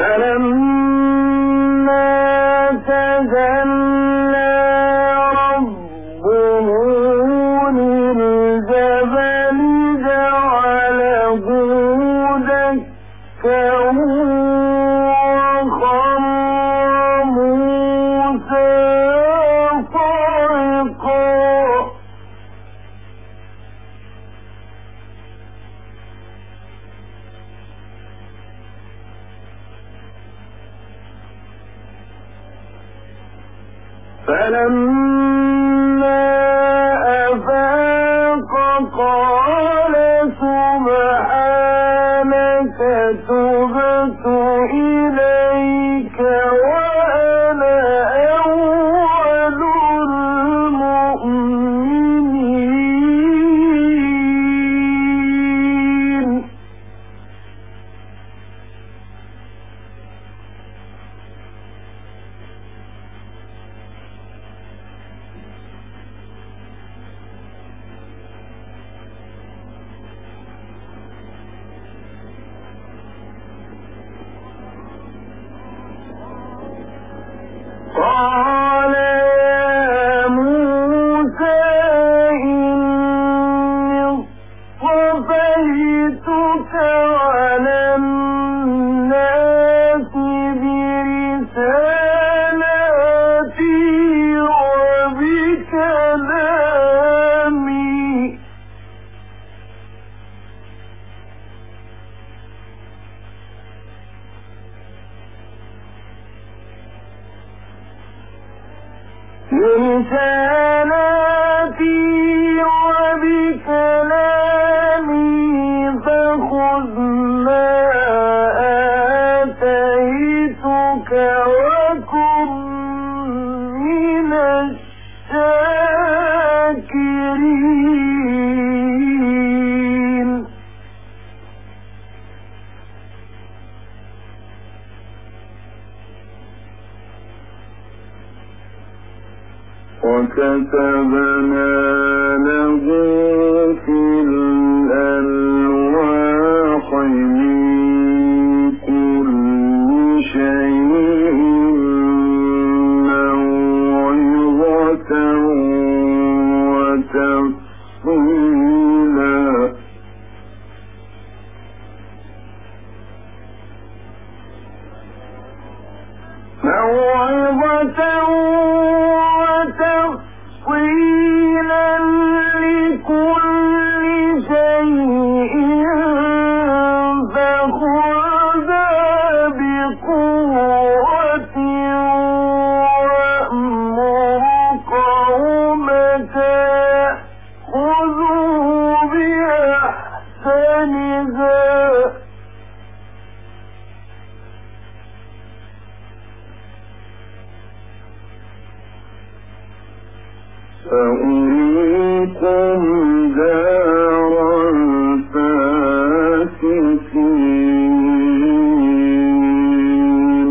فلما أفاق قال سبحانك تبت إليك وأنا أول المؤمنين. قال يا موسى إني اصطفيتك على الناس برسالاتي وبكلامي فخذ ما آتيتك وكن من الشاكرين. وكتبنا له في الألواح من كل شيء موعظة وتفصيلا لكل شيء فخذها بقوة وأمر قومك يأخذوا بأحسنها سأريكم دار الفاسقين.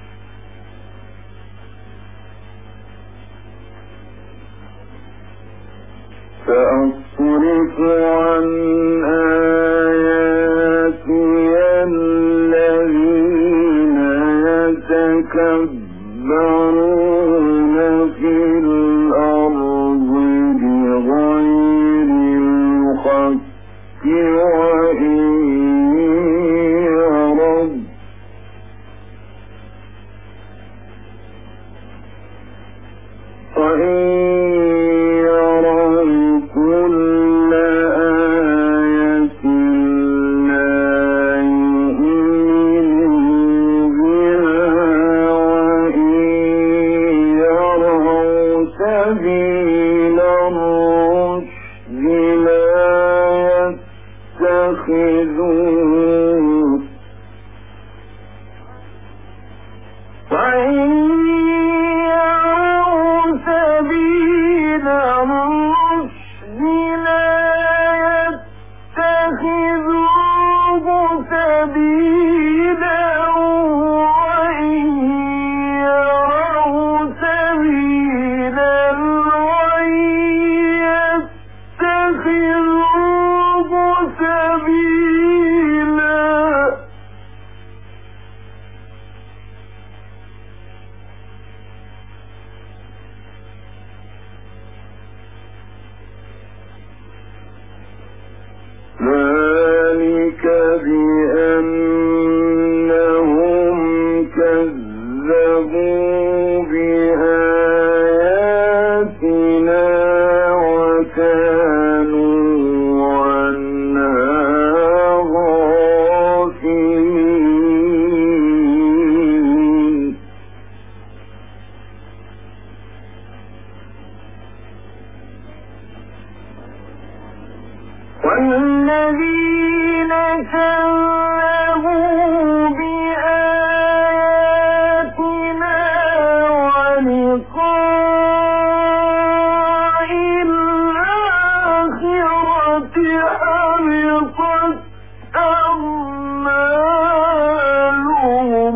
سأصرف عن آياتي الذين يتكبرون في الأرض بغير الحق وإن يروا كل آية لا يؤمنوا بها وإن يروا سبيل الرشد لا يتخذوه وإن يروا سبيل الرشد لا يتخذوه سبيلا وإن يروا سبيل الغي والذين كذبوا بآياتنا ولقاء الآخرة حبطت أعمالهم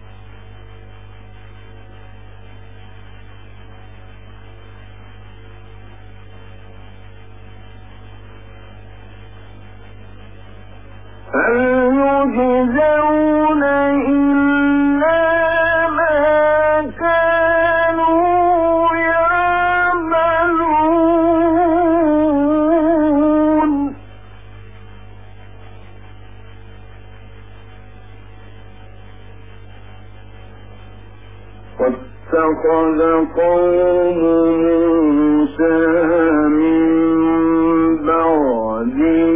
هل يجزون إلا ما كانوا يعملون واتخذ قوم موسى من بعده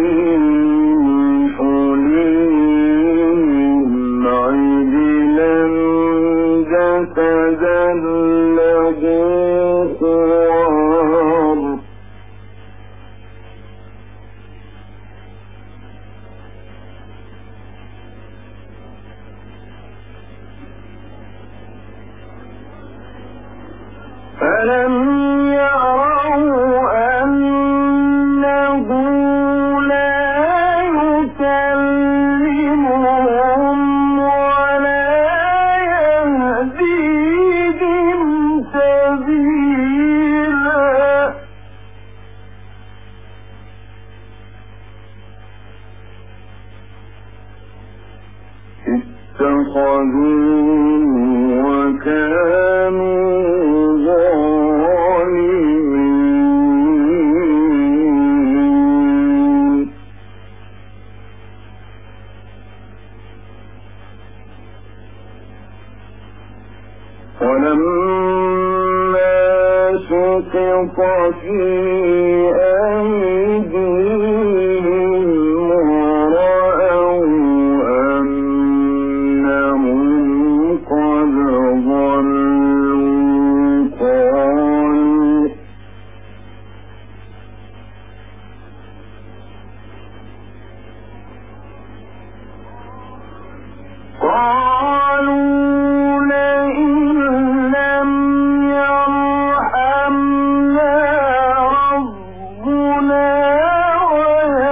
فلم يروا أنه لا يكلمهم ولا يهديهم سبيلا اتخذوه وكانوا ولما سقط في أيديهم ورأوا أنهم قد ضلوا قالوا لئن لم يرحمنا ربنا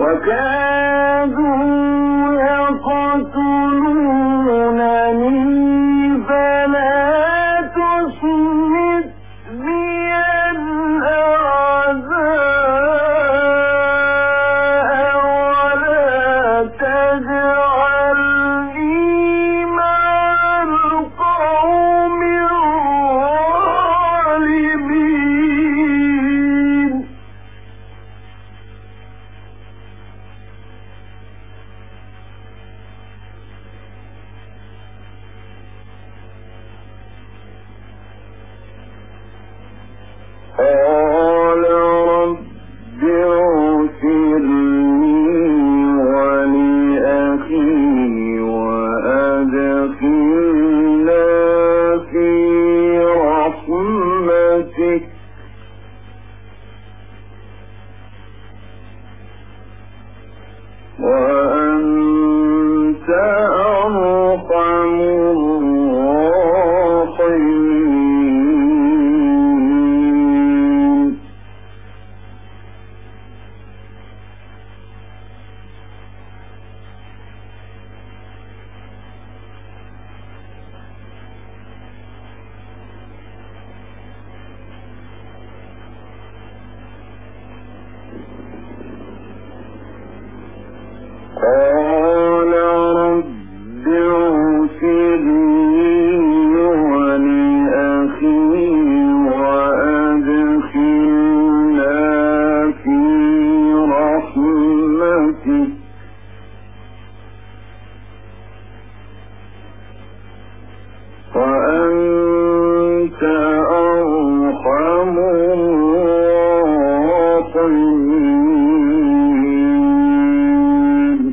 وكادوا يقتلونني فلا تشمت بي الأعداء ولا تجعلني مع القوم الظالمين. قال رب اغفر لي ولأخي وأدخلنا في رحمتك وأنت أرحم الراحمين. قال رب اغفر لي ولأخي وأدخلنا في رحمتك وأنت أرحم الراحمين.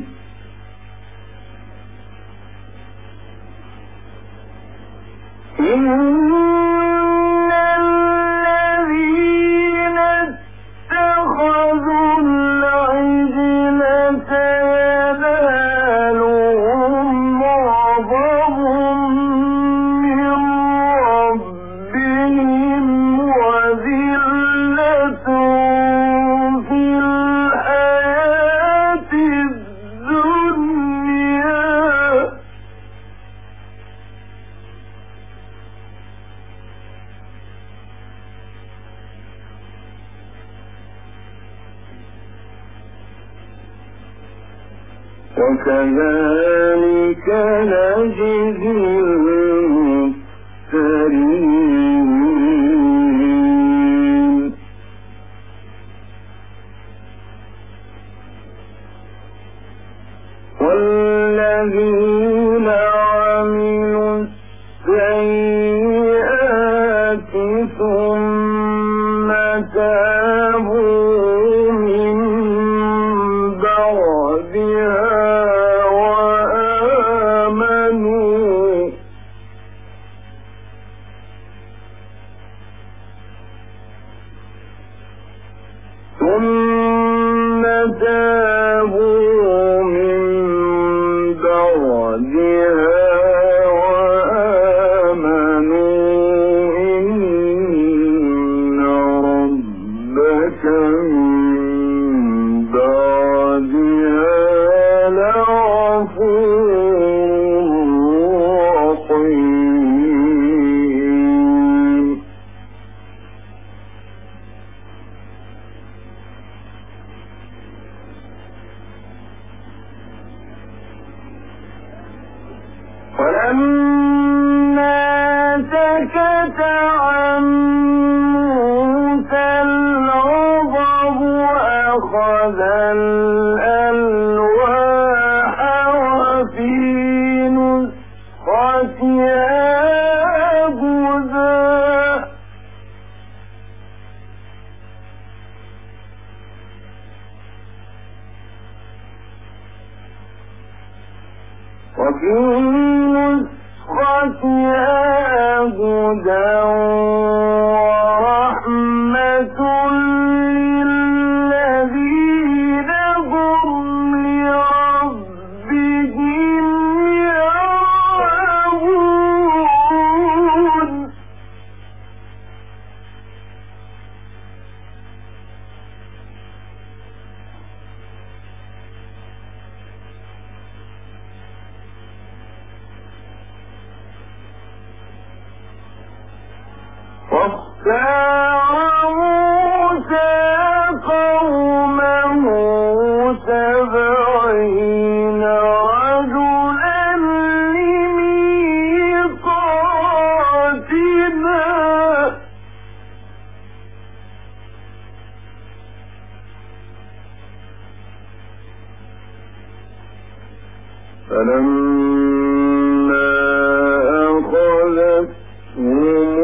إن الذين اتخذوا العجل سينالهم غضب من ربهم وذلة في الحياة الدنيا وكذلك نجزي المفترين. والذين عملوا السيئات ثم تابوا من بعدها وآمنوا إن ربك من بعدها لغفور رحيم. ولما سكت عن موسى الغضب أخذ الألواح وفي نسختها هدى وفي نسختها هدى ورحمة للذين هم لربهم يرهبون. فلما أخذتهم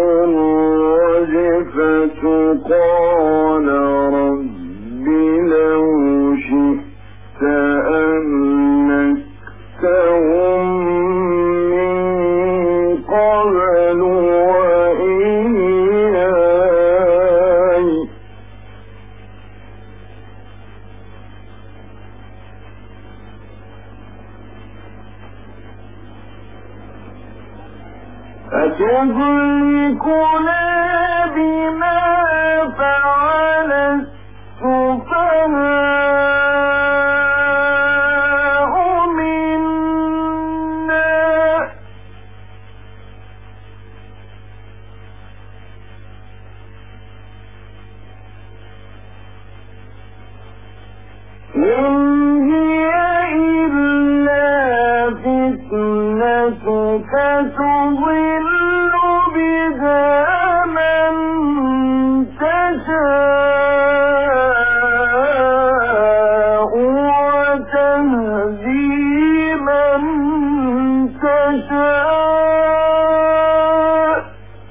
الرجفة قال رب لو شئت أهلكتهم من قبل وإياي أتهلكنا بما فعل السفهاء منا إن هي إلا فتنتك تضل بها من تشاء وتهدي من تشاء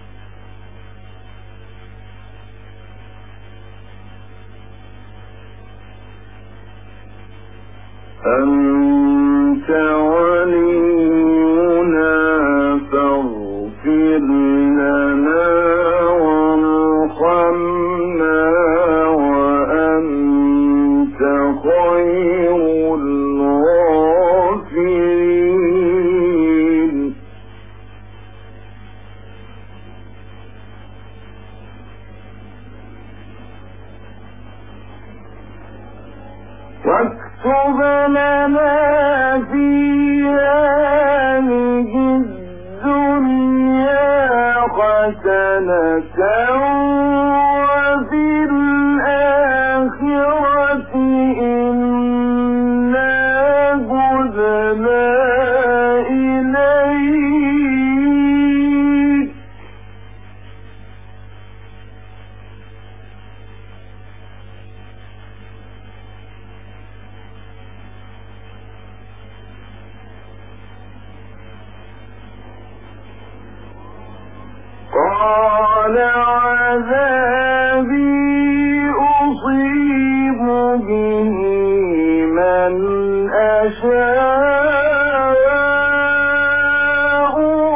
أنت ولينا فاغفر لنا وارحمنا وأنت خير الغافرين واكتب لنا في هذه الدنيا حسنة وفي الآخرة إنا هدنا إليك قال عذابي أصيب به من أشاء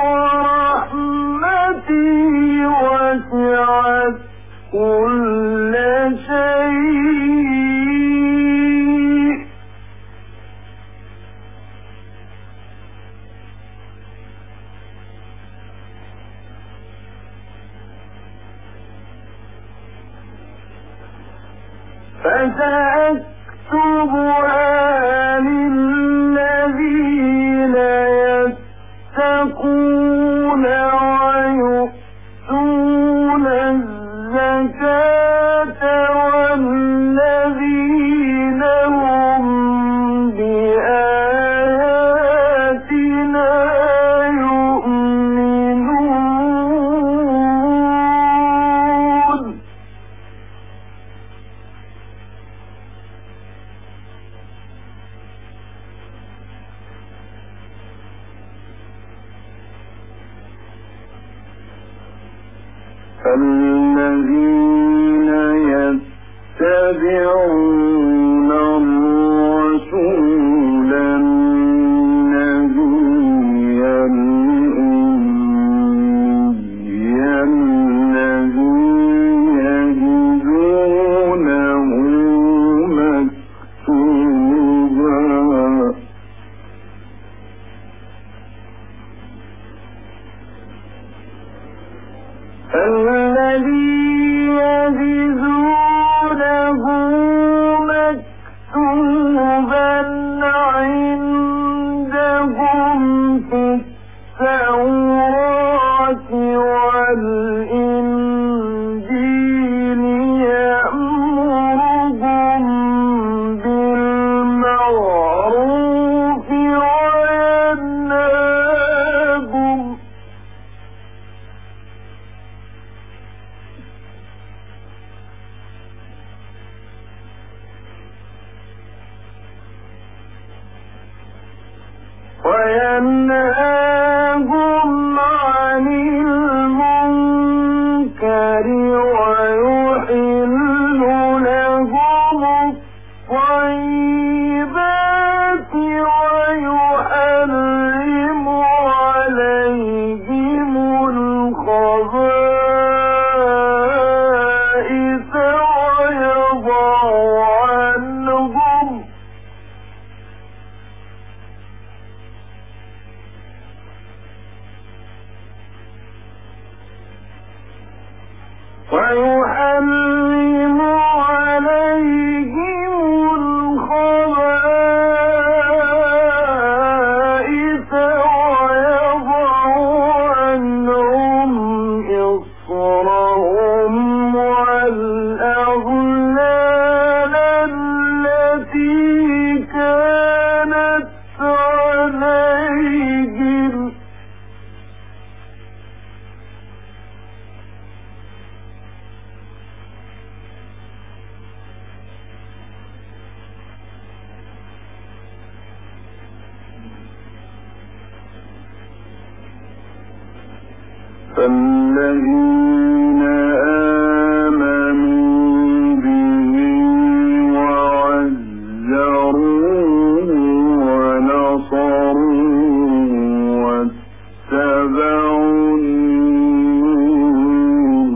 ورحمتي وسعت كل شيء فسأكتبها للذين يتقون ويؤتون الزكاة والذين هم بآياتنا يؤمنون الذين يتبعون الرسول النبي الأمي الذي يجدونه مكتوبا الذي وينهاهم عن المنكر ويحل لهم الطيبات ويحرم عليهم الخبائث ويضع عنهم إصرهم والأغلال التي كانت عليهم فالذين آمنوا به وعزروه ونصروه واتبعوا النور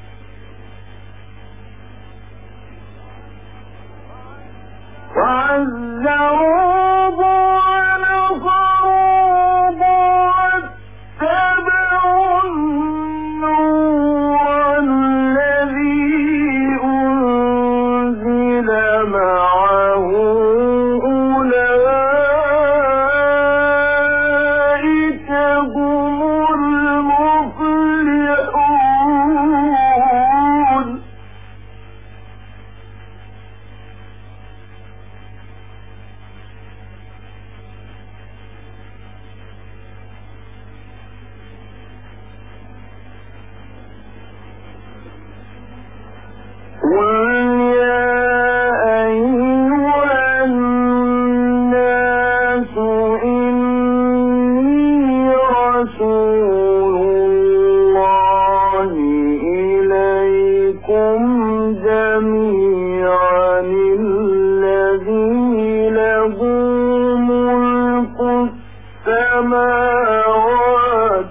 جميعا الذي له ملك السماوات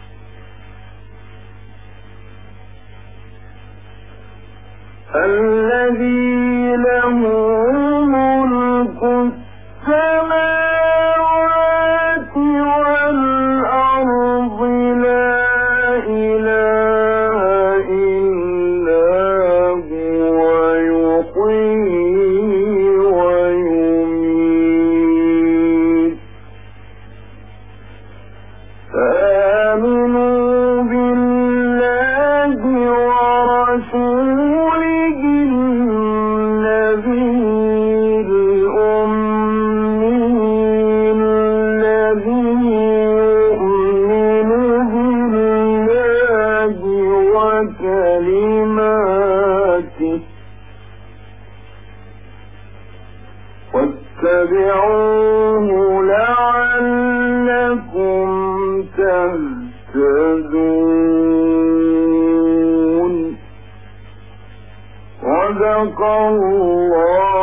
والأرض لا إله إلا هو يحيي ويميت فآمنوا بالله ورسوله النبي الأمي الذي يؤمن بالله وكلماته واتبعوه لعلكم تهتدون. صدق الله